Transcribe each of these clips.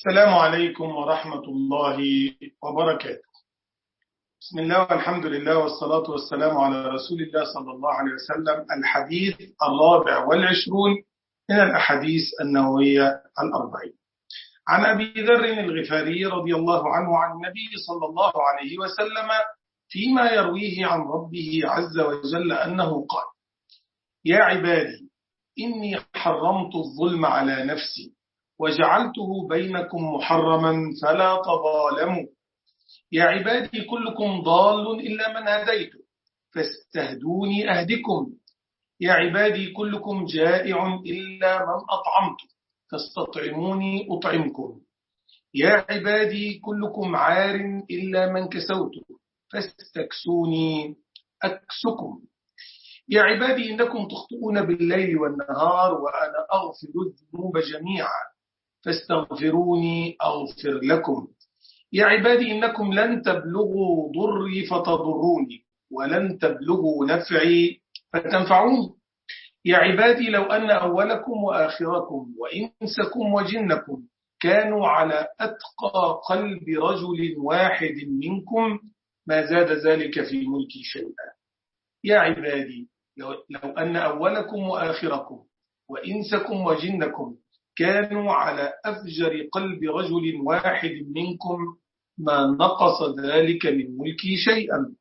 السلام عليكم ورحمة الله وبركاته. بسم الله والحمد لله والصلاة والسلام على رسول الله صلى الله عليه وسلم. الحديث 24 من الأحاديث النبوية 40 عن أبي ذر الغفاري رضي الله عنه عن النبي صلى الله عليه وسلم فيما يرويه عن ربه عز وجل أنه قال: يا عبادي إني حرمت الظلم على نفسي وجعلته بينكم محرما فلا تظالموا. يا عبادي كلكم ضال إلا من هديته فاستهدوني أهدكم. يا عبادي كلكم جائع إلا من أطعمته فاستطعموني أطعمكم. يا عبادي كلكم عار إلا من كسوته فاستكسوني أكسكم. يا عبادي إنكم تخطئون بالليل والنهار وأنا أغفر الذنوب جميعا فاستغفروني أغفر لكم. يا عبادي إنكم لن تبلغوا ضري فتضروني ولن تبلغوا نفعي فتنفعوني. يا عبادي لو أن أولكم وآخركم وإنسكم وجنكم كانوا على أتقى قلب رجل واحد منكم ما زاد ذلك في ملكي شيئا. يا عبادي لو أن أولكم وآخركم وإنسكم وجنكم كانوا على أفجر قلب رجل واحد منكم ما نقص ذلك من ملكي شيئا.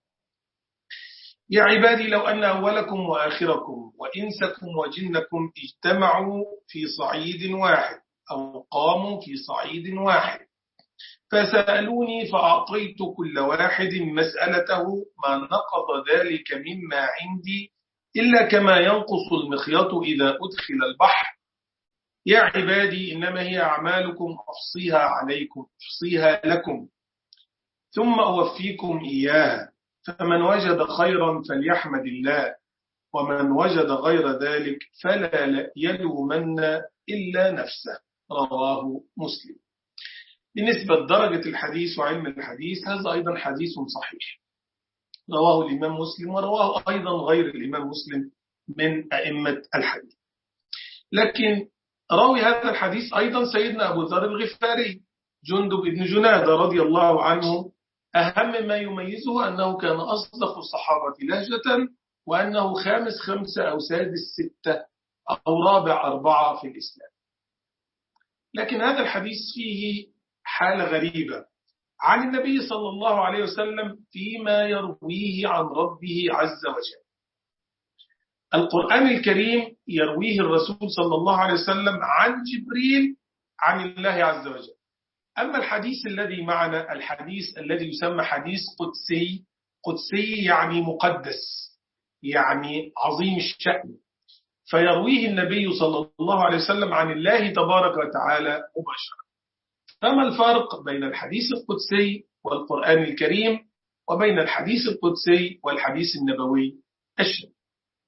يا عبادي لو أن أولكم وآخركم وإنسكم وجنكم اجتمعوا في صعيد واحد أو قاموا في صعيد واحد فسألوني فأعطيت كل واحد مسألته ما نقض ذلك مما عندي إلا كما ينقص المخيط إذا أدخل البحر. يا عبادي إنما هي أعمالكم أحصيها عليكم أحصيها لكم ثم أوفيكم إياها فمن وجد خيرا فليحمد الله ومن وجد غير ذلك فلا يلومن إلا نفسه. رواه مسلم. بالنسبة لدرجة الحديث وعلم الحديث هذا أيضا حديث صحيح رواه الإمام مسلم ورواه أيضا غير الإمام مسلم من أئمة الحديث. لكن راوي هذا الحديث أيضا سيدنا أبو ذر الغفاري جندب بن جنادة رضي الله عنه. أهم ما يميزه أنه كان أصدق الصحابة لهجة وأنه خامس 5 أو سادس 6 أو رابع 4 في الإسلام. لكن هذا الحديث فيه حالة غريبة عن النبي صلى الله عليه وسلم فيما يرويه عن ربه عز وجل. القرآن الكريم يرويه الرسول صلى الله عليه وسلم عن جبريل عن الله عز وجل. أما الحديث الذي معنا الحديث الذي يسمى حديث قدسي، قدسي يعني مقدس يعني عظيم الشأن، فيرويه النبي صلى الله عليه وسلم عن الله تبارك وتعالى مباشرة. فما الفرق بين الحديث القدسي والقرآن الكريم وبين الحديث القدسي والحديث النبوي الشريف؟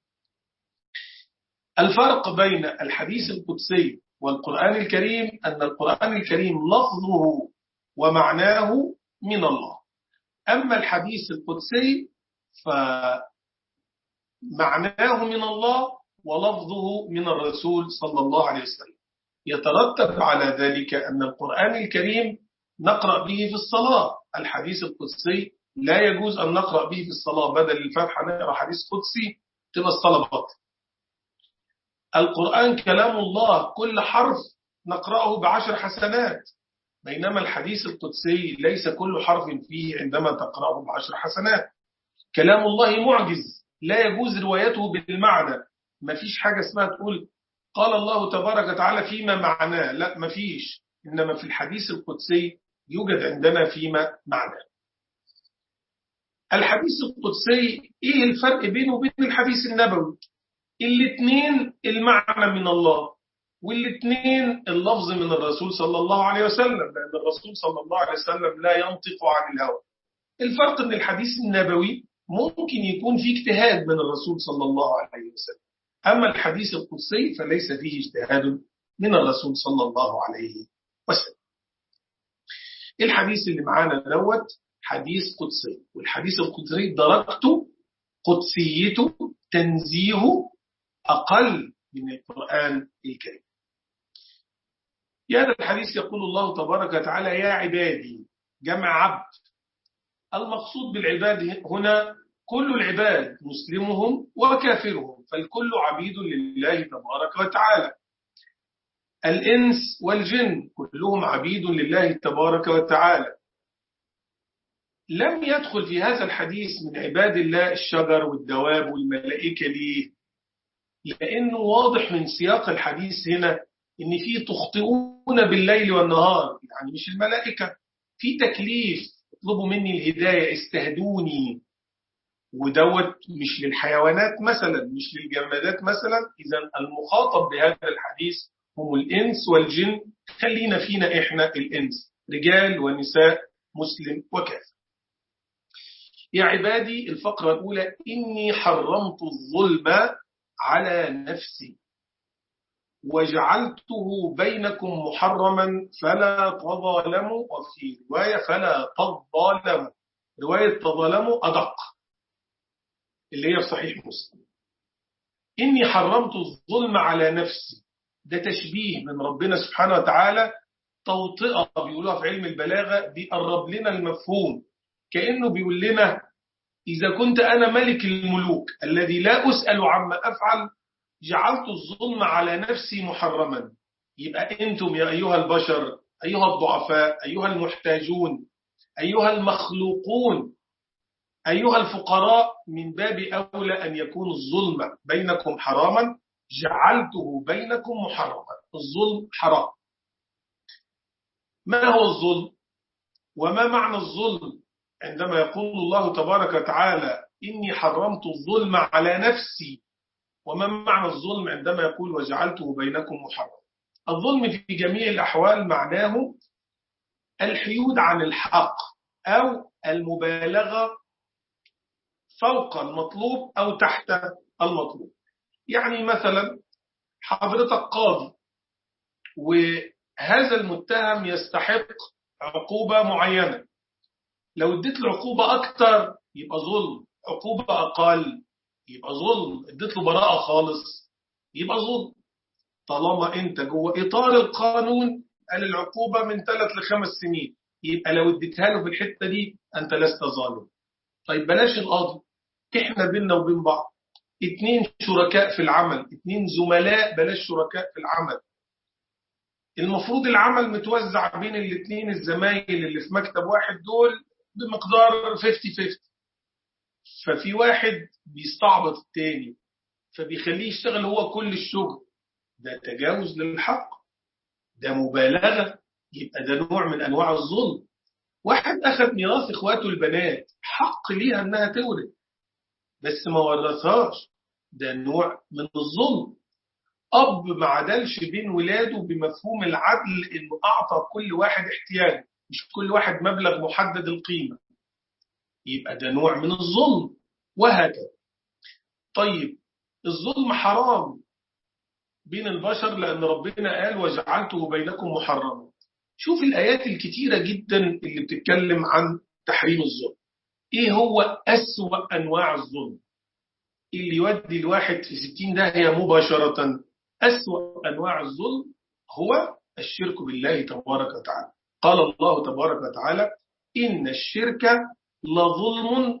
الفرق بين الحديث القدسي والقرآن الكريم أن القرآن الكريم لفظه ومعناه من الله، أما الحديث القدسي فمعناه من الله ولفظه من الرسول صلى الله عليه وسلم. يترتب على ذلك أن القرآن الكريم نقرأ به في الصلاة، الحديث القدسي لا يجوز أن نقرأ به في الصلاة، بدل الفاتحة نقرأ حديث قدسي تبقى الصلاة باطلة. القرآن كلام الله كل حرف نقرأه ب10 حسنات، بينما الحديث القدسي ليس كل حرف فيه عندما تقرأه ب10 حسنات. كلام الله معجز لا يجوز روايته بالمعنى، ما فيش حاجة اسمها تقول قال الله تبارك وتعالى فيما معناه، لا ما فيش، إنما في الحديث القدسي يوجد عندنا فيما معناه. الحديث القدسي إيه الفرق بينه وبين الحديث النبوي؟ الاثنين المعنى من الله والاثنين اللفظ من الرسول صلى الله عليه وسلم، لأن الرسول صلى الله عليه وسلم لا ينطق عن الهوى. الفرق أن الحديث النبوي ممكن يكون فيه اجتهاد من الرسول صلى الله عليه وسلم، أما الحديث القدسي فليس فيه اجتهاد من الرسول صلى الله عليه وسلم. الحديث اللي معانا دوت حديث قدسي، والحديث القدسي درجته قدسيته تنزيهه أقل من القرآن الكريم. في هذا الحديث يقول الله تبارك وتعالى يا عبادي، جمع عبد. المقصود بالعباد هنا كل العباد، مسلمهم وكافرهم، فالكل عبيد لله تبارك وتعالى. الإنس والجن كلهم عبيد لله تبارك وتعالى. لم يدخل في هذا الحديث من عباد الله الشجر والدواب والملائكة. ليه؟ لأنه واضح من سياق الحديث هنا إن فيه تخطئون بالليل والنهار، يعني مش الملائكة. في تكليف، اطلبوا مني الهداية، استهدوني، ودوت مش للحيوانات مثلا، مش للجمادات مثلا. إذا المخاطب بهذا الحديث هم الإنس والجن. خلينا فينا إحنا الإنس، رجال ونساء، مسلم وكافر. يا عبادي، الفقرة الأولى: إني حرمت الظلم على نفسي وجعلته بينكم محرما فلا تظالموا، وفي رواية فلا تظالموا. رواية تظالموا أدق، اللي هي في صحيح مسلم. إني حرمت الظلم على نفسي، ده تشبيه من ربنا سبحانه وتعالى، توطئة بيقولوها في علم البلاغة، بيقرب لنا المفهوم. كأنه بيقول لنا إذا كنت أنا ملك الملوك الذي لا أسأل عما أفعل، جعلت الظلم على نفسي محرما. يبقى أنتم يا أيها البشر، أيها الضعفاء، أيها المحتاجون، أيها المخلوقون، أيها الفقراء، من باب أولى أن يكون الظلم بينكم حراما. جعلته بينكم محرما. الظلم حرام. ما هو الظلم؟ وما معنى الظلم عندما يقول الله تبارك وتعالى إني حرمت الظلم على نفسي؟ وما معنى الظلم عندما يقول وجعلته بينكم محرما؟ الظلم في جميع الأحوال معناه الحيود عن الحق، أو المبالغة فوق المطلوب أو تحت المطلوب. يعني مثلا حضرتك قاضي، وهذا المتهم يستحق عقوبة معينة، لو اديت له عقوبة أكتر يبقى ظلم، عقوبة أقل يبقى ظلم، اديت له براءة خالص يبقى ظلم. طالما أنت جوه إطار القانون، قال العقوبة من 3 ل5 سنين، يبقى لو اديتها له في الحتة دي أنت لست ظالم. طيب بلاش القاضي، إحنا بيننا وبين بعض 2 شركاء في العمل، 2 زملاء، بلاش شركاء في العمل. المفروض العمل متوزع بين ال2 الزمايل اللي في مكتب واحد دول بمقدار 50-50. ففي واحد بيستعبط التاني فبيخليه يشتغل هو كل الشغل، ده تجاوز للحق، ده مبالغة، يبقى ده نوع من أنواع الظلم. واحد أخذ ميراث إخواته البنات، حق ليها أنها تورث بس ما ورثهاش، ده نوع من الظلم. أب ما عدلش بين ولاده بمفهوم العدل، إنه أعطى كل واحد احتياجه، مش كل واحد مبلغ محدد القيمة، يبقى ده نوع من الظلم، وهكذا. طيب الظلم حرام بين البشر لأن ربنا قال وجعلته بينكم محرما. شوف الآيات الكتيرة جدا اللي بتتكلم عن تحريم الظلم. إيه هو أسوأ أنواع الظلم اللي يودي الواحد في 60 داهية مباشرة؟ أسوأ أنواع الظلم هو الشرك بالله تبارك وتعالى. قال الله تبارك وتعالى إن الشرك لظلم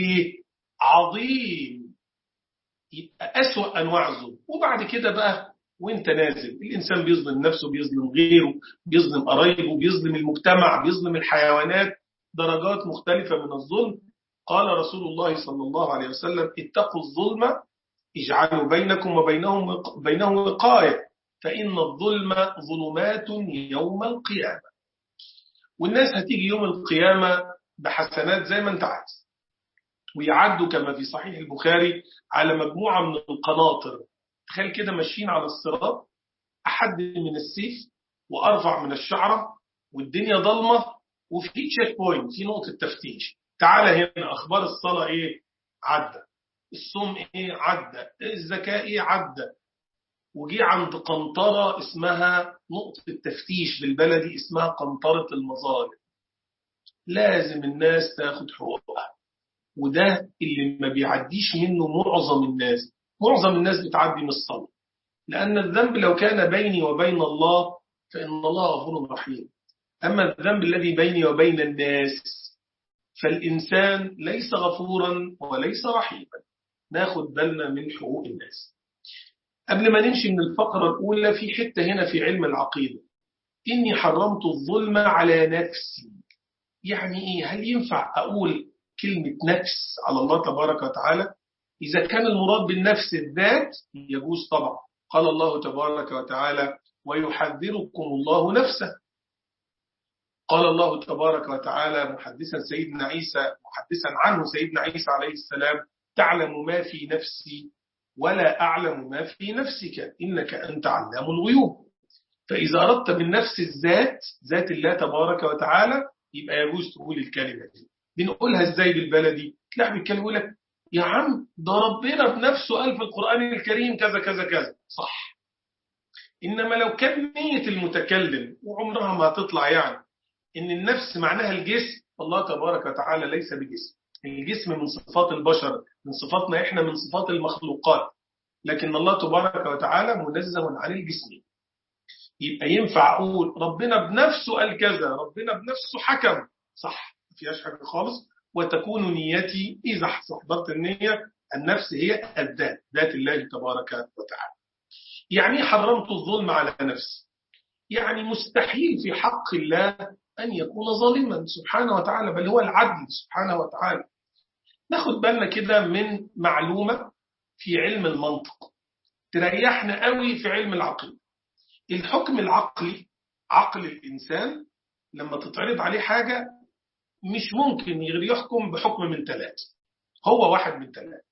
عظيم. يبقى أسوأ أنواع الظلم. وبعد كده بقى وانت نازل، الإنسان بيظلم نفسه، بيظلم غيره، بيظلم قرايبه، بيظلم المجتمع، بيظلم الحيوانات، درجات مختلفة من الظلم. قال رسول الله صلى الله عليه وسلم اتقوا الظلم، اجعلوا بينكم وبينه وقاية، فإن الظلم ظلمات يوم القيامة. والناس هتيجي يوم القيامة بحسنات زي ما انت عايز، ويعدوا كما في صحيح البخاري على مجموعة من القناطر. تخيل كده ماشيين على الصراط، أحد من السيف وأرفع من الشعرة، والدنيا ضلمة، وفي تشيك بوينت، في نقطة تفتيش. تعالى هنا، أخبار الصلاة إيه؟ عدى. الصوم إيه؟ عدى. الزكاة إيه؟ عدى. وجي عند قنطرة اسمها نقطة التفتيش، بالبلدي اسمها قنطرة المظالم. لازم الناس تاخد حقوقها، وده اللي ما بيعديش منه معظم الناس. معظم الناس بتعدي من الصلاة، لأن الذنب لو كان بيني وبين الله فإن الله غفور رحيم. أما الذنب الذي بيني وبين الناس فالإنسان ليس غفورا وليس رحيما. ناخد بالنا من حقوق الناس. قبل ما نمشي من الفقرة الأولى في حتة هنا في علم العقيدة، إني حرمت الظلم على نفسي. يعني إيه؟ هل ينفع أقول كلمة نفس على الله تبارك وتعالى؟ إذا كان المراد بالنفس الذات يجوز طبعا. قال الله تبارك وتعالى ويحذركم الله نفسه. قال الله تبارك وتعالى محدثا عنه سيدنا عيسى عليه السلام تعلم ما في نفسي ولا أعلم ما في نفسك إنك أنت علام الغيوب. فإذا أردت بالنفس الذات ذات الله تبارك وتعالى يبقى يجوز تقول الكلمة دي. بنقولها إزاي بالبلدي؟ تلاقي بالكلمة يقول لك يا عم ده ربنا بنفسه قال في القرآن الكريم كذا كذا كذا، صح. إنما لو كان نية المتكلم وعمرها ما هتطلع يعني إن النفس معناها الجسم، الله تبارك وتعالى ليس بجسم. الجسم من صفات البشر، من صفاتنا إحنا، من صفات المخلوقات، لكن الله تبارك وتعالى منزه عن الجسم. يبقى ينفع أقول ربنا بنفسه قال كذا، ربنا بنفسه حكم، صح، ما فيهاش حاجة خالص. وتكون نيتي إذا استحضرت النية النفس هي الذات، ذات الله تبارك وتعالى. يعني حرمت الظلم على نفسي، يعني مستحيل في حق الله أن يكون ظالما سبحانه وتعالى، بل هو العدل سبحانه وتعالى. ناخد بالنا كده من معلومة في علم المنطق تريحنا قوي في علم العقل. الحكم العقلي، عقل الإنسان لما تتعرض عليه حاجة مش ممكن غير يحكم بحكم من ثلاثة، هو واحد من ثلاثة.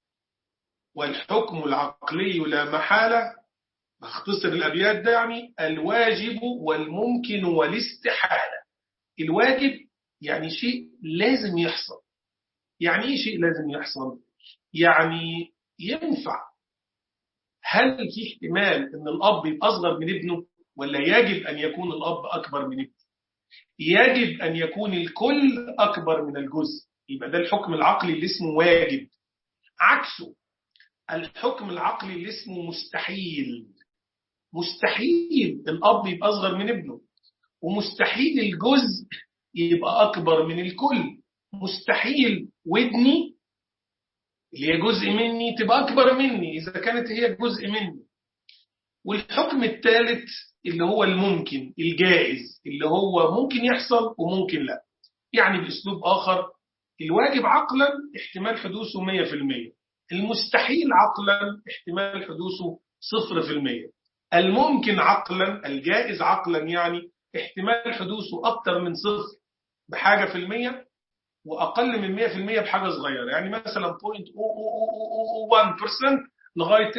والحكم العقلي لا محالة، باختصر الأبيات ده، يعني الواجب والممكن والاستحالة. الواجب يعني شيء لازم يحصل. يعني إيه شيء لازم يحصل؟ يعني ينفع، هل في احتمال أن الأب يبقى أصغر من ابنه، ولا يجب أن يكون الأب أكبر من ابنه؟ يجب أن يكون الكل أكبر من الجزء. يبقى ده الحكم العقلي اللي اسمه واجب. عكسه الحكم العقلي اللي اسمه مستحيل. مستحيل الأب يبقى أصغر من ابنه، ومستحيل الجزء يبقى أكبر من الكل. مستحيل ودني اللي هي جزء مني تبقى أكبر مني إذا كانت هي جزء مني. والحكم الثالث اللي هو الممكن الجائز، اللي هو ممكن يحصل وممكن لا. يعني بأسلوب آخر، الواجب عقلا احتمال حدوثه 100%، المستحيل عقلا احتمال حدوثه 0%، الممكن عقلا، الجائز عقلا يعني احتمال حدوثه أكثر من 0 بحاجة في المية، وأقل من 100% بحاجة صغيرة. يعني مثلا 0.001% لغاية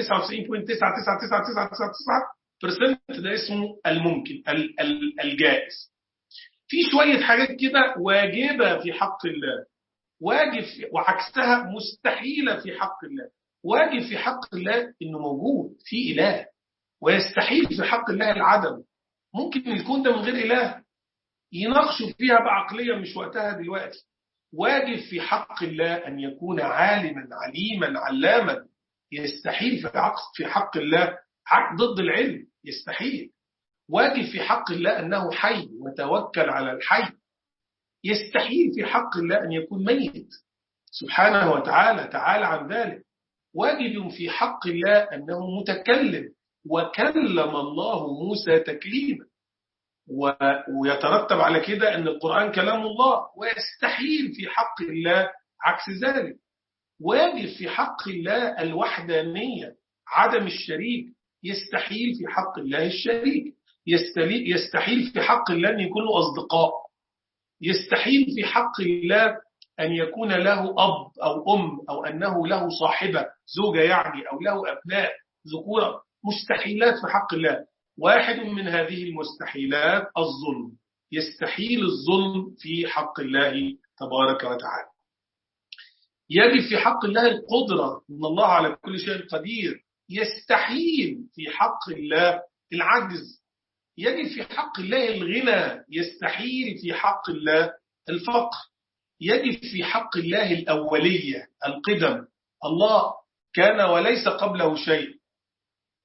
99.99999% ده اسمه الممكن الجائز. في شوية حاجات كده واجبة في حق الله، واجب وعكسها مستحيلة في حق الله. واجب في حق الله إنه موجود في إله، ويستحيل في حق الله العدم. ممكن يكون ده من غير إله، يناقشوا فيها بعقلية مش وقتها دلوقتي. واجب في حق الله أن يكون عالما عليما علاما، يستحيل في حق الله ضد العلم، يستحيل. واجب في حق الله أنه حي وتوكل على الحي، يستحيل في حق الله أن يكون ميت سبحانه وتعالى، تعالى عن ذلك. واجب في حق الله أنه متكلم، وكلم الله موسى تكليما، ويترتب على كده أن القرآن كلام الله، ويستحيل في حق الله عكس ذلك. واجب في حق الله الوحدانية، عدم الشريك، يستحيل في حق الله الشريك. يستحيل في حق الله أن يكون له أصدقاء، يستحيل في حق الله أن يكون له أب أو أم، أو أنه له صاحبة زوجة يعني، أو له أبناء ذكورة. مستحيلات في حق الله. واحد من هذه المستحيلات الظلم، يستحيل الظلم في حق الله تبارك وتعالى. يجب في حق الله القدرة، إن الله على كل شيء قدير، يستحيل في حق الله العجز. يجب في حق الله الغنى، يستحيل في حق الله الفقر. يجب في حق الله الأولية، القدم، الله كان وليس قبله شيء،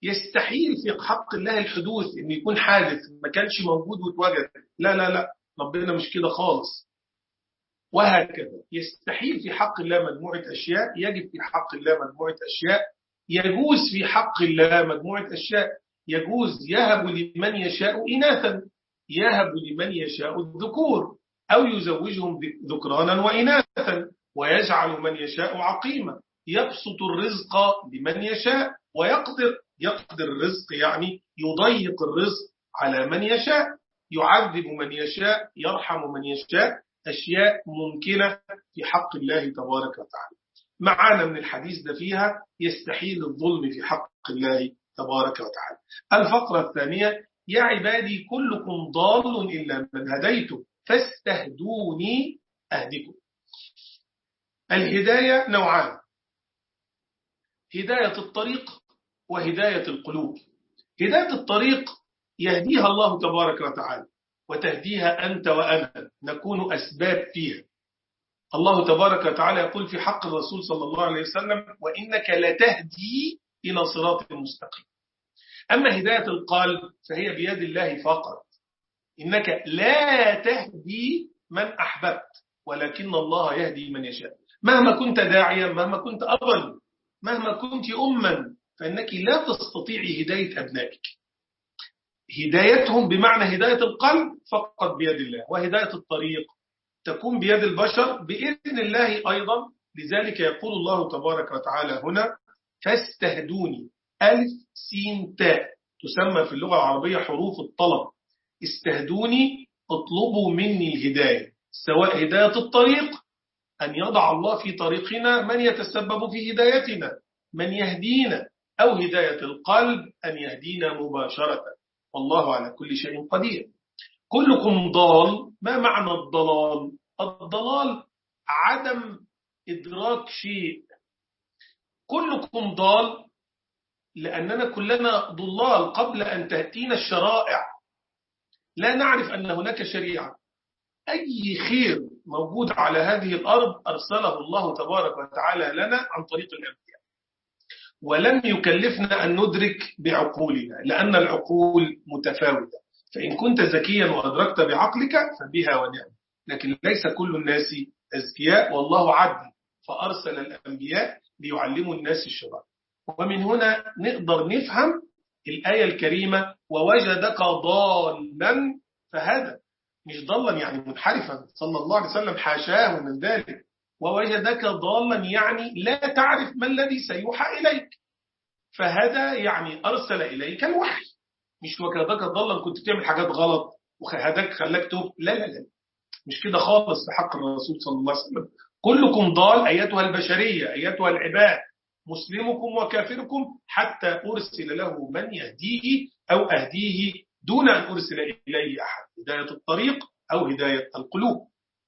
يستحيل في حق الله الحدوث إن يكون حادث ما كانش موجود واتوجد. لا لا لا، ربنا مش كده خالص. وهكذا يستحيل في حق الله مجموعة أشياء، يجب في حق الله مجموعة أشياء، يجوز في حق الله مجموعة أشياء. يجوز يهب لمن يشاء إناثا، يهب لمن يشاء الذكور، أو يزوجهم ذكرانا وإناثا، ويجعل من يشاء عقيما، يبسط الرزق لمن يشاء ويقدر. يقدر الرزق يعني يضيق الرزق على من يشاء، يعذب من يشاء، يرحم من يشاء. أشياء ممكنة في حق الله تبارك وتعالى. معانا من الحديث ده فيها يستحيل الظلم في حق الله تبارك وتعالى. الفقرة الثانية: يا عبادي كلكم ضال إلا من هديته فاستهدوني أهدكم. الهداية نوعان: هداية الطريق وهداية القلوب. هداية الطريق يهديها الله تبارك وتعالى، وتهديها أنت وأنا، نكون أسباب فيها. الله تبارك وتعالى يقول في حق الرسول صلى الله عليه وسلم: وإنك لتهدي إلى صراط مستقيم. أما هداية القلب فهي بيد الله فقط. إنك لا تهدي من أحببت، ولكن الله يهدي من يشاء. مهما كنت داعيا، مهما كنت أبا، مهما كنت أما، فإنك لا تستطيعي هداية أبنائك. هدايتهم بمعنى هداية القلب فقط بيد الله، وهداية الطريق تكون بيد البشر بإذن الله أيضا. لذلك يقول الله تبارك وتعالى هنا: فاستهدوني. ألف سين تاء تسمى في اللغة العربية حروف الطلب. استهدوني، اطلبوا مني الهداية، سواء هداية الطريق أن يضع الله في طريقنا من يتسبب في هدايتنا، من يهدينا، أو هداية القلب أن يهدينا مباشرة. والله على كل شيء قدير. كلكم ضال. ما معنى الضلال؟ الضلال عدم إدراك شيء. كلكم ضال لأننا كلنا ضلال قبل أن تأتينا الشرائع. لا نعرف أن هناك شريعة. أي خير موجود على هذه الأرض أرسله الله تبارك وتعالى لنا عن طريق الأنبياء، ولم يكلفنا أن ندرك بعقولنا، لأن العقول متفاوتة. فإن كنت ذكيا وأدركت بعقلك فبها ونعم، لكن ليس كل الناس أذكياء، والله عدل فأرسل الأنبياء ليعلموا الناس الشرع. ومن هنا نقدر نفهم الآية الكريمة: ووجدك ضالا فهدى. مش ضالا يعني منحرفا، صلى الله عليه وسلم حاشاه من ذلك. ووجدك ضالا يعني لا تعرف ما الذي سيوحى إليك، فهدى يعني أرسل إليك الوحي. مش وجدك ضالا كنت تعمل حاجات غلط وهداك خلاك توب. لا لا لا، مش كده خالص في حق الرسول صلى الله عليه وسلم. كلكم ضال أيتها البشرية، أيتها العباد، مسلمكم وكافركم، حتى أرسل له من يهديه أو أهديه دون أن أرسل إليه أحد. هداية الطريق أو هداية القلوب.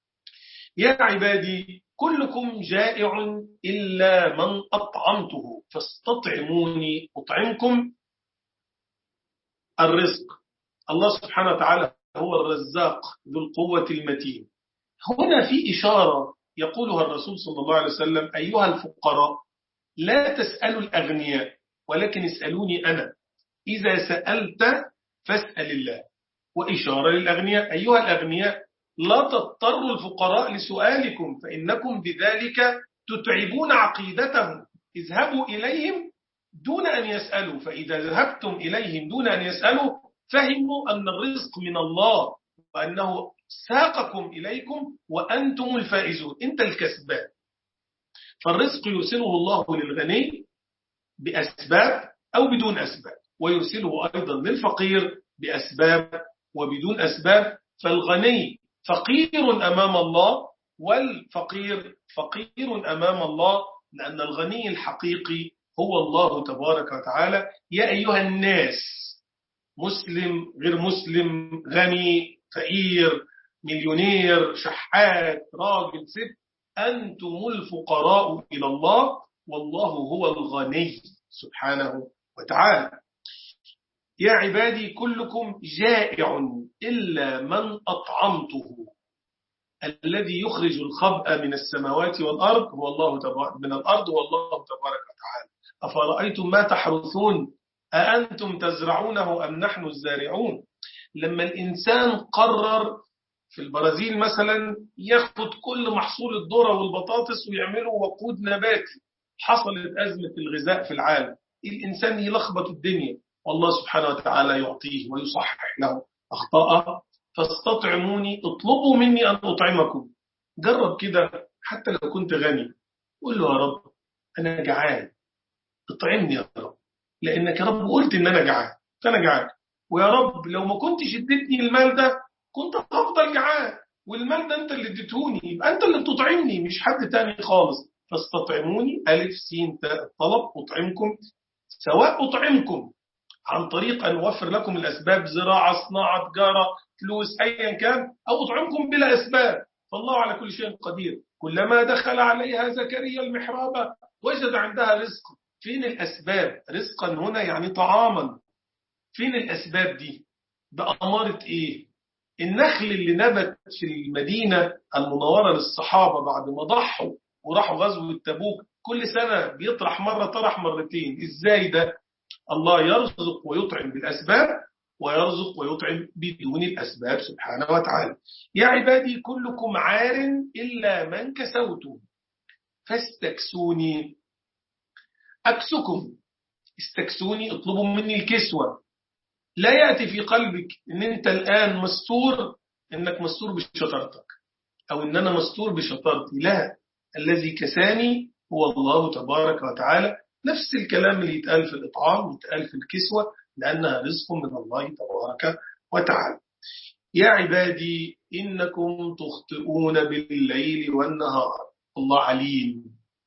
يا عبادي كلكم جائع إلا من أطعمته فاستطعموني أطعمكم. الرزق، الله سبحانه وتعالى هو الرزاق ذو القوة المتين. هنا في إشارة يقولها الرسول صلى الله عليه وسلم: أيها الفقراء لا تسألوا الأغنياء ولكن اسألوني أنا. إذا سألت فاسأل الله. وإشارة للأغنياء: أيها الأغنياء لا تضطروا الفقراء لسؤالكم فإنكم بذلك تتعبون عقيدتهم. اذهبوا إليهم دون أن يسألوا، فإذا ذهبتم إليهم دون أن يسألوا فهموا أن الرزق من الله، وأنه ساقكم إليكم وأنتم الفائزون، أنت الكسبان. فالرزق يرسله الله للغني بأسباب أو بدون أسباب، ويرسله أيضا للفقير بأسباب وبدون أسباب. فالغني فقير أمام الله، والفقير فقير أمام الله، لأن الغني الحقيقي هو الله تبارك وتعالى. يا أيها الناس، مسلم غير مسلم، غني فقير، مليونير شحات راجل ست، أنتم الفقراء إلى الله، والله هو الغني سبحانه وتعالى. يا عبادي كلكم جائع إلا من أطعمته. الذي يخرج الخبأ من السماوات والأرض هو الله من الأرض هو الله تبارك وتعالى. أفرأيتم ما تحرثون أأنتم تزرعونه أم نحن الزارعون. لما الإنسان قرر في البرازيل مثلا ياخد كل محصول الذرة والبطاطس ويعملوا وقود نباتي، حصلت أزمة الغذاء في العالم، الإنسان يلخبط الدنيا، والله سبحانه وتعالى يعطيه ويصحح له أخطاءه. فاستطعموني، اطلبوا مني أن أطعمكم. جرب كده حتى لو كنت غني، قول له يا رب أنا جعان، اطعمني يا رب، لأنك يا رب قلت إن أنا جعان فأنا جعان، ويا رب لو ما كنتش اديتني المال ده كنت هفضل جعان، والمال ده أنت اللي اديتهوني، يبقى أنت اللي بتطعمني مش حد تاني خالص. فاستطعموني، ألف سين تاء الطلب، أطعمكم، سواء أطعمكم عن طريق أن أوفر لكم الأسباب، زراعة، صناعة، تجارة، فلوس، أيا كان، أو أطعمكم بلا أسباب، فالله على كل شيء قدير. كلما دخل عليها زكريا المحراب وجد عندها رزقا. فين الأسباب؟ رزقا هنا يعني طعاما. فين الأسباب دي؟ بأمارة إيه؟ النخل اللي نبت في المدينة المنورة للصحابة بعد ما ضحوا وراحوا غزوة تبوك، كل سنة بيطرح مرة، طرح مرتين. إزاي ده؟ الله يرزق ويطعم بالأسباب، ويرزق ويطعم بدون الأسباب سبحانه وتعالى. يا عبادي كلكم عار إلا من كسوتم فاستكسوني أكسكم. استكسوني، اطلبوا مني الكسوة. لا يأتي في قلبك ان انت الآن مستور، انك مستور بشطارتك او ان انا مستور بشطارتي، لا، الذي كساني هو الله تبارك وتعالى. نفس الكلام اللي يتقال في الإطعام يتقال في الكسوة، لأنها رزق من الله تبارك وتعالى. يا عبادي إنكم تخطئون بالليل والنهار، الله عليم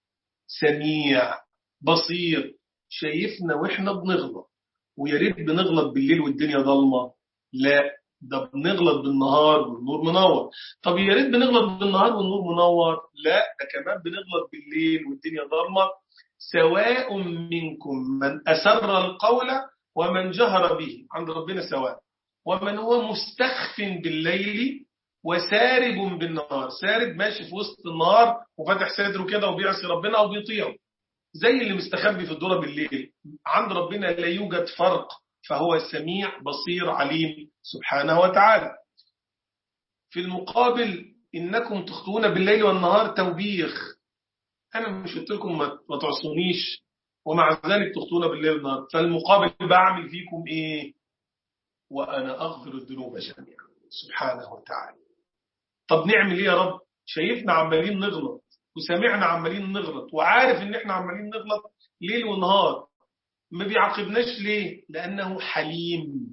سميع بصير، شايفنا وإحنا بنغلط. ويا ريت بنغلط بالليل والدنيا ضلمة، لا، ده بنغلط بالنهار والنور منور. طب يا ريت بنغلط بالنهار والنور منور، لا، ده كمان بنغلط بالليل والدنيا ضلمة. سواء منكم من أسر القول ومن جهر به، عند ربنا سواء. ومن هو مستخف بالليل وسارب بالنهار، سارب ماشي في وسط النهار وفتح صدره كده وبيعصي ربنا أو بيطيعه، زي اللي مستخبي في الذرة بالليل. عند ربنا لا يوجد فرق، فهو سميع بصير عليم سبحانه وتعالى. في المقابل إنكم تخطئون بالليل والنهار توبيخ. أنا مش قلت لكم ما تعصونيش، ومع ذلك تخطئون بالليل والنهار. فالمقابل بعمل فيكم إيه؟ وأنا أغفر الذنوب جميعا سبحانه وتعالى. طب نعمل إيه يا رب؟ شايفنا عمالين نغلط وسامعنا عمالين نغلط وعارف إن إحنا عمالين نغلط ليل ونهار، ما بيعاقبناش ليه؟ لأنه حليم.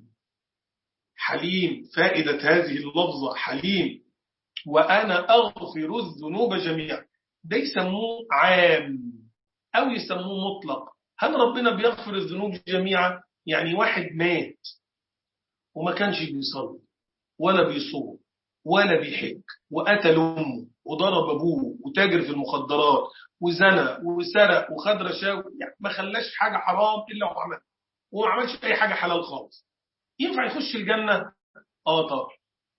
حليم، فائدة هذه اللفظة حليم. وأنا أغفر الذنوب جميعا، ده يسموه عام أو يسموه مطلق. هل ربنا بيغفر الذنوب جميعا؟ يعني واحد مات وما كانش بيصلي ولا بيصوم ولا بيحج، وقتل أمه وضرب أبوه وتاجر في المخدرات وزنى وسرق وخد رشاوي، يعني ما خلاش حاجة حرام إلا وعمل، وما عملش أي حاجة حلال خالص، ينفع يخش الجنة؟ طبعا.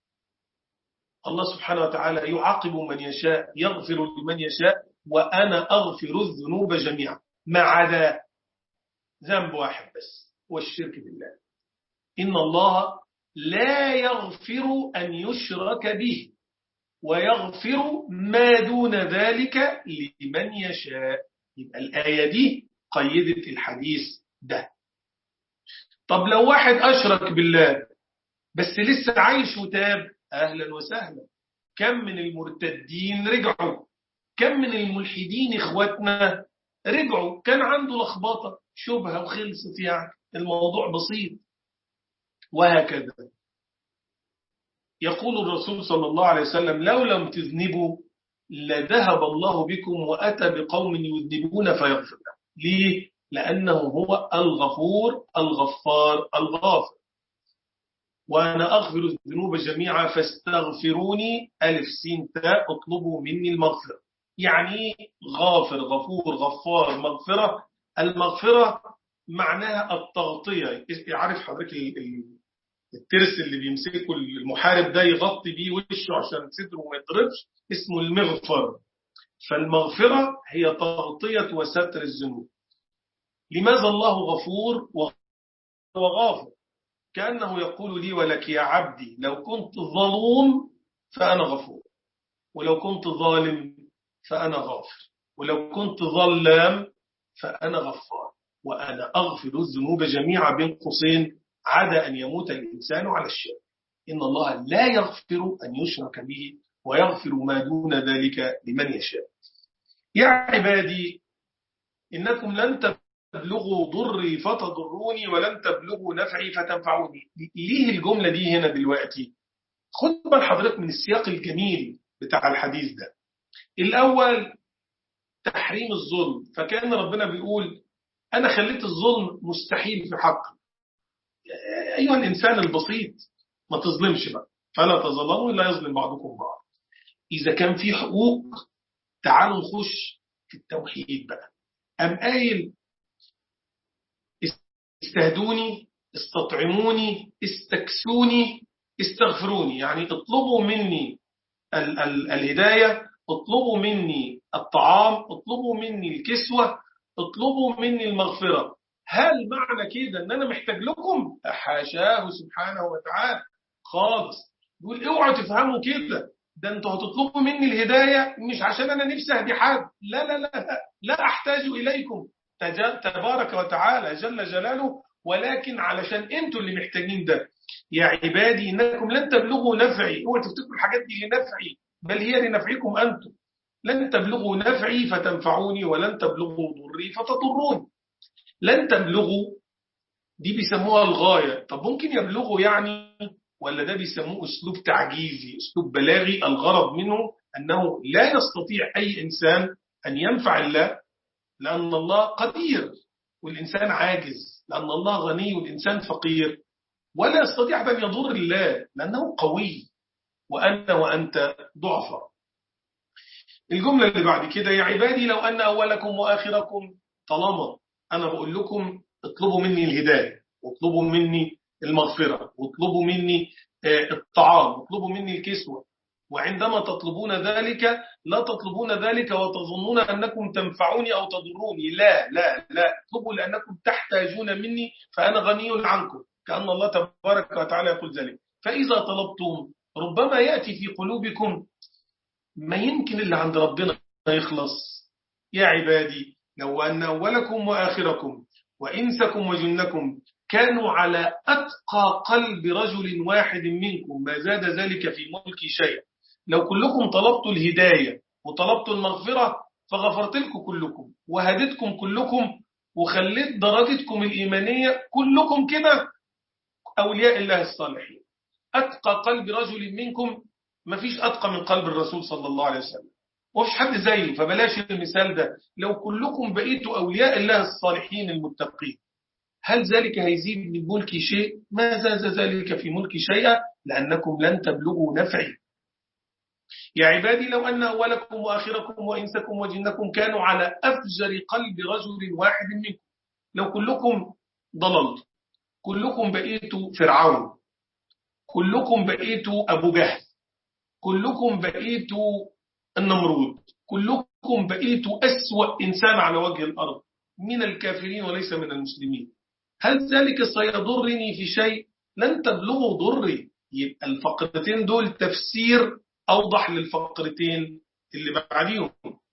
الله سبحانه وتعالى يعاقب من يشاء، يغفر لمن يشاء. وأنا أغفر الذنوب جميعا ما عدا ذنب واحد بس، هو الشرك بالله. إن الله لا يغفر أن يشرك به، ويغفر ما دون ذلك لمن يشاء. يبقى الآية دي قيدت الحديث ده. طب لو واحد أشرك بالله بس لسه عايش وتاب، أهلا وسهلا. كم من المرتدين رجعوا، كم من الملحدين إخواتنا رجعوا، كان عنده لخبطة شبهة وخلصت، يعني الموضوع بسيط. وهكذا يقول الرسول صلى الله عليه وسلم: لو لم تذنبوا لذهب الله بكم وأتى بقوم يذنبون فيغفر لهم. ليه؟ لأنه هو الغفور الغفار الغافر. وأنا أغفر الذنوب جميعا فاستغفروني، ألف سين تاء، اطلبوا مني المغفرة. يعني غافر غفور غفار مغفرة. المغفرة معناها التغطية. عارف حضرتك الترس اللي بيمسكه المحارب ده يغطي بيه وشه عشان صدره ما يضربش، اسمه المغفر. فالمغفرة هي تغطية وستر الذنوب. لماذا الله غفور وغافر، كأنه يقول لي ولك يا عبدي لو كنت ظلوم فأنا غفور، ولو كنت ظالم فأنا غافر، ولو كنت ظلام فأنا غفار، وأنا أغفر الذنوب جميعا بين قوسين عدا أن يموت الإنسان على الشرك. إن الله لا يغفر أن يشرك به ويغفر ما دون ذلك لمن يشاء. يا عبادي إنكم لن تبلغوا ضري فتضروني ولن تبلغوا نفعي فتنفعوني. ليه الجملة دي هنا دلوقتي؟ خد بال حضرتك من السياق الجميل بتاع الحديث ده. الأول تحريم الظلم، فكان ربنا بيقول أنا خليت الظلم مستحيل في حقك. أيها الإنسان البسيط ما تظلمش بقى، فلا تظلموا إلا يظلم بعضكم بعض. إذا كان في حقوق تعالوا نخش في التوحيد بقى. أم قايل استهدوني، استطعموني، استكسوني، استغفروني، يعني اطلبوا مني الهداية، اطلبوا مني الطعام، اطلبوا مني الكسوة، اطلبوا مني المغفرة. هل معنى كده ان انا محتاج لكم؟ حاشاه سبحانه وتعالى خالص. يقول اوعوا تفهموا كده، ده انتوا هتطلبوا مني الهداية مش عشان انا نفسي اهدي حد، لا لا لا لا, لا احتاج اليكم تبارك وتعالى جل جلاله، ولكن علشان انتوا اللي محتاجين ده. يا عبادي إنكم لن تبلغوا نفعي، اوعوا تفتكروا الحاجات دي لنفعي، بل هي لنفعكم أنتم. لن تبلغوا نفعي فتنفعوني ولن تبلغوا ضري فتضروني. لن تبلغوا دي بيسموها الغاية. طب ممكن يبلغوا يعني، ولا ده بيسموه أسلوب تعجيزي، أسلوب بلاغي الغرض منه أنه لا يستطيع أي إنسان أن ينفع الله، لأن الله قدير والإنسان عاجز، لأن الله غني والإنسان فقير، ولا يستطيع أن يضر الله لأنه قوي وأنا وأنت ضعفاء. الجملة اللي بعد كده يا عبادي لو أن أولكم وآخركم، طالما أنا بقول لكم اطلبوا مني الهداية، واطلبوا مني المغفرة، واطلبوا مني الطعام، واطلبوا مني الكسوة، وعندما تطلبون ذلك لا تطلبون ذلك وتظنون أنكم تنفعوني أو تضروني، لا لا لا، اطلبوا لأنكم تحتاجون مني فأنا غني عنكم، كأن الله تبارك وتعالى يقول ذلك. فإذا طلبتم ربما يأتي في قلوبكم ما يمكن اللي عند ربنا يخلص. يا عبادي لو أن أولكم وآخركم وإنسكم وجنكم كانوا على أتقى قلب رجل واحد منكم ما زاد ذلك في ملكي شيئا. لو كلكم طلبتوا الهداية وطلبتوا المغفرة فغفرت لكم كلكم وهديتكم كلكم وخليت درجتكم الإيمانية كلكم كده أولياء الله الصالحين. أتقى قلب رجل منكم، ما فيش أتقى من قلب الرسول صلى الله عليه وسلم، ومش حد زيه، فبلاش المثال ده. لو كلكم بقيتوا أولياء الله الصالحين المتقين هل ذلك هيزيد من ملكي شيء؟ ما زاد ذلك في ملكي شيئا لأنكم لن تبلغوا نفعي. يا عبادي لو أن أولكم وآخركم وإنسكم وجنكم كانوا على أفجر قلب رجل واحد منكم. لو كلكم ضللتوا، كلكم بقيتوا فرعون، كلكم بقيتوا أبو جهل، كلكم بقيتوا النمرود، كلكم بقيتوا أسوأ إنسان على وجه الأرض من الكافرين وليس من المسلمين، هل ذلك سيضرني في شيء؟ لن تبلغوا ضري. يبقى الفقرتين دول تفسير أوضح للفقرتين اللي بعديهم.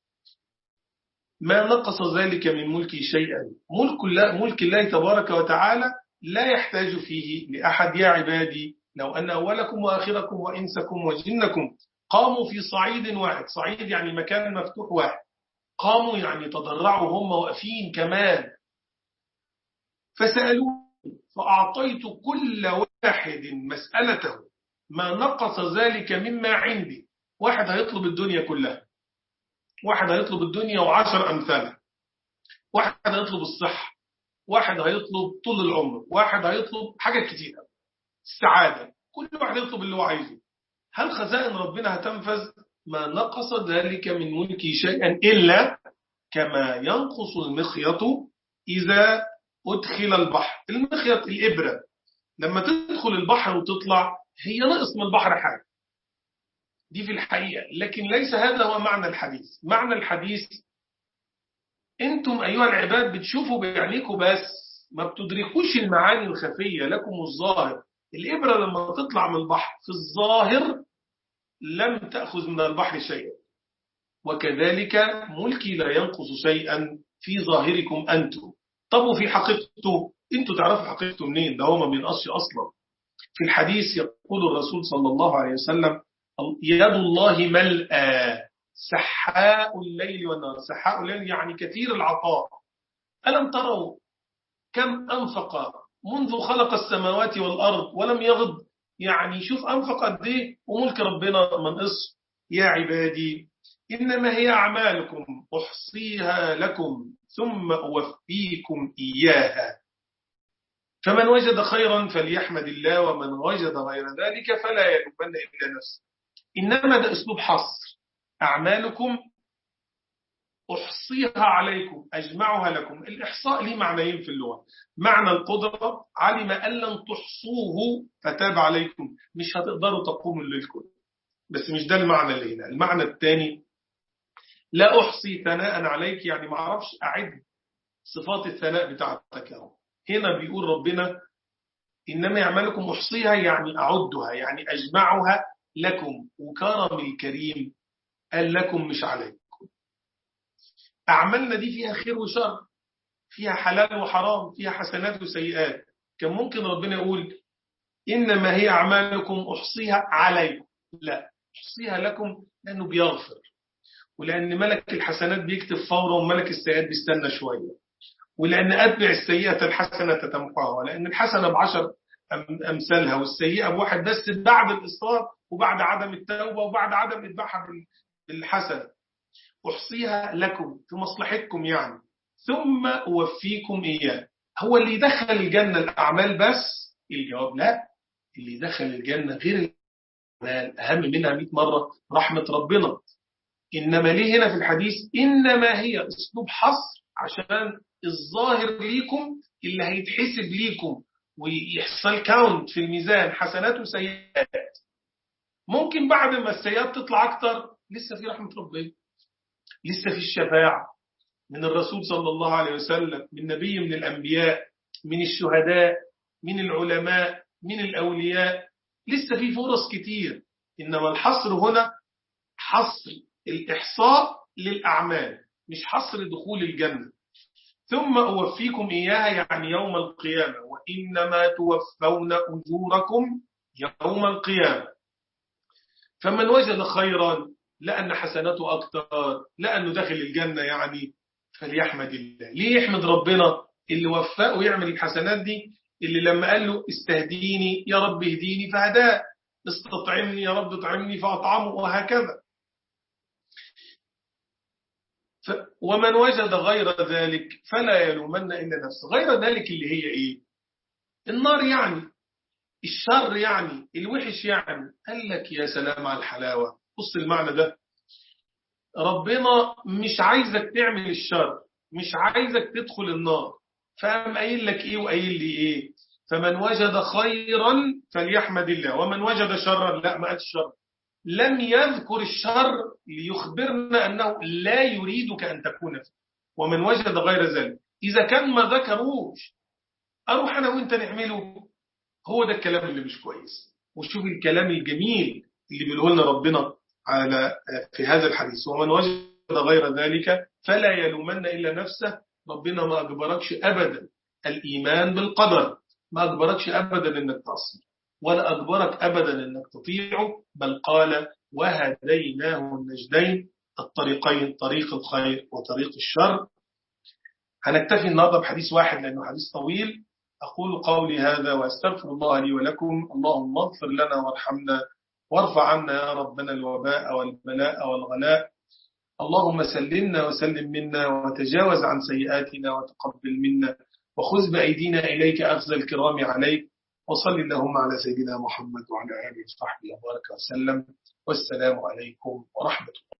ما نقص ذلك من ملكي شيئا. ملك الله تبارك وتعالى لا يحتاج فيه لأحد. يا عبادي لو أن أولكم وآخركم وإنسكم وجنكم قاموا في صعيد واحد، صعيد يعني مكان مفتوح واحد، قاموا يعني تضرعوا هم واقفين كمان، فسألوا فأعطيت كل واحد مسألته ما نقص ذلك مما عندي. واحد هيطلب الدنيا كلها، واحد هيطلب الدنيا وعشر أمثالها، واحد هيطلب الصحة، واحد هيطلب طول العمر، واحد هيطلب حاجات كتيرة، السعادة، كل واحد يطلب اللي هو عايزه. هل خزائن ربنا هتنفذ؟ ما نقص ذلك من ملكي شيئا إلا كما ينقص المخيط إذا أدخل البحر. المخيط الإبرة لما تدخل البحر وتطلع هي نقص من البحر حاجة، دي في الحقيقة، لكن ليس هذا هو معنى الحديث. معنى الحديث أنتم أيها العباد بتشوفوا بعينيكم بس، ما بتدركوش المعاني الخفية، لكم الظاهر. الإبرة لما تطلع من البحر في الظاهر لم تأخذ من البحر شيئا، وكذلك ملكي لا ينقص شيئا في ظاهركم أنتم. طب وفي حقيقته أنتم تعرفوا حقيقته منين؟ ده هو ما بينقصش أصلا. في الحديث يقول الرسول صلى الله عليه وسلم: يد الله ملأى سحاء الليل والنهار. سحاء الليل يعني كثير العطاء. ألم تروا كم أنفق منذ خلق السماوات والأرض ولم يغض؟ يعني شوف أنفق قد إيه، وملك ربنا ما نقص. يا عبادي إنما هي أعمالكم أحصيها لكم ثم أوفيكم إياها، فمن وجد خيرا فليحمد الله، ومن وجد غير ذلك فلا يلومن إلا نفسه. إنما ده أسلوب حصر. أعمالكم أحصيها عليكم أجمعها لكم. الإحصاء ليه معنيين في اللغة: معنى القدرة، علم أن لن تحصوه فتاب عليكم، مش هتقدروا تقوموا للكل. بس مش ده المعنى اللي هنا. المعنى الثاني: لا أحصي ثناء عليك، يعني ما أعرفش أعد صفات الثناء بتاعتك. هنا بيقول ربنا: إنما يعملكم أحصيها، يعني أعدها، يعني أجمعها لكم. وكرم الكريم قال لكم مش عليكم. أعمالنا دي فيها خير وشر، فيها حلال وحرام، فيها حسنات وسيئات. كان ممكن ربنا يقول: إنما هي أعمالكم أحصيها عليكم. لا، أحصيها لكم، لأنه بيغفر، ولأن ملك الحسنات بيكتب فورا وملك السيئات بيستنى شوية، ولأن أتبع السيئة الحسنة تتمحاها، ولأن الحسنة ب10 أمثالها والسيئة بواحد بس، بعد الإصرار وبعد عدم التوبة وبعد عدم إتباعها بالحسنة. أحصيها لكم في مصلحتكم يعني، ثم أوفيكم إياه. هو اللي يدخل الجنة الأعمال بس؟ الجواب لا. اللي يدخل الجنة غير الأعمال، أهم منها 100 مرة رحمة ربنا. إنما ليه هنا في الحديث إنما هي أسلوب حصر؟ عشان الظاهر ليكم اللي هيتحسب ليكم ويحصل كاونت في الميزان حسنات وسيئات. ممكن بعد ما السيئات تطلع أكتر لسه في رحمة ربنا، لسه في الشفاعة من الرسول صلى الله عليه وسلم، من نبي من الأنبياء، من الشهداء، من العلماء، من الأولياء. لسه في فرص كتير. إنما الحصر هنا حصر الإحصاء للأعمال، مش حصر دخول الجنة. ثم أوفيكم إياها يعني يوم القيامة، وإنما توفون أجوركم يوم القيامة. فمن وجد خيرا، لأن حسناته أكتر، لأنه داخل الجنة يعني، فليحمد الله. ليه يحمد ربنا؟ اللي وفقه ويعمل الحسنات دي، اللي لما قال له استهديني يا رب اهديني فهداه، استطعمني يا رب اطعمني فأطعمه، وهكذا. ومن وجد غير ذلك فلا يلومن إلا نفسه. غير ذلك اللي هي إيه؟ النار يعني، الشر يعني، الوحش يعني. قال لك يا سلام على الحلاوة. بص المعنى ده: ربنا مش عايزك تعمل الشر، مش عايزك تدخل النار، فقام قايل لك إيه وقايل لي إيه؟ فمن وجد خيرا فليحمد الله، ومن وجد شرا، لا ما قالش شر، لم يذكر الشر ليخبرنا أنه لا يريدك أن تكون فيه. ومن وجد غير ذلك، إذا كان ما ذكروش أروح أنا وإنت نعمله، هو ده الكلام اللي مش كويس. وشوف الكلام الجميل اللي بيقوله لنا ربنا على في هذا الحديث: ومن وجد غير ذلك فلا يلومن إلا نفسه. ربنا ما أجبركش أبدا الإيمان بالقدر، ما أجبركش أبدا أنك تعصي، ولا أجبرك أبدا أنك تطيعه، بل قال: وهديناه النجدين، الطريقين، طريق الخير وطريق الشر. هنكتفي النهارده بحديث واحد لأنه حديث طويل. أقول قولي هذا وأستغفر الله لي ولكم. اللهم اغفر لنا وارحمنا وارفع عنا يا ربنا الوباء والبلاء والغلاء. اللهم سلمنا وسلم منا وتجاوز عن سيئاتنا وتقبل منا، وخذ بأيدينا إليك أخذ الكرام عليك. وصل اللهم على سيدنا محمد وعلى آله وصحبه وبارك وسلم. والسلام عليكم ورحمة الله.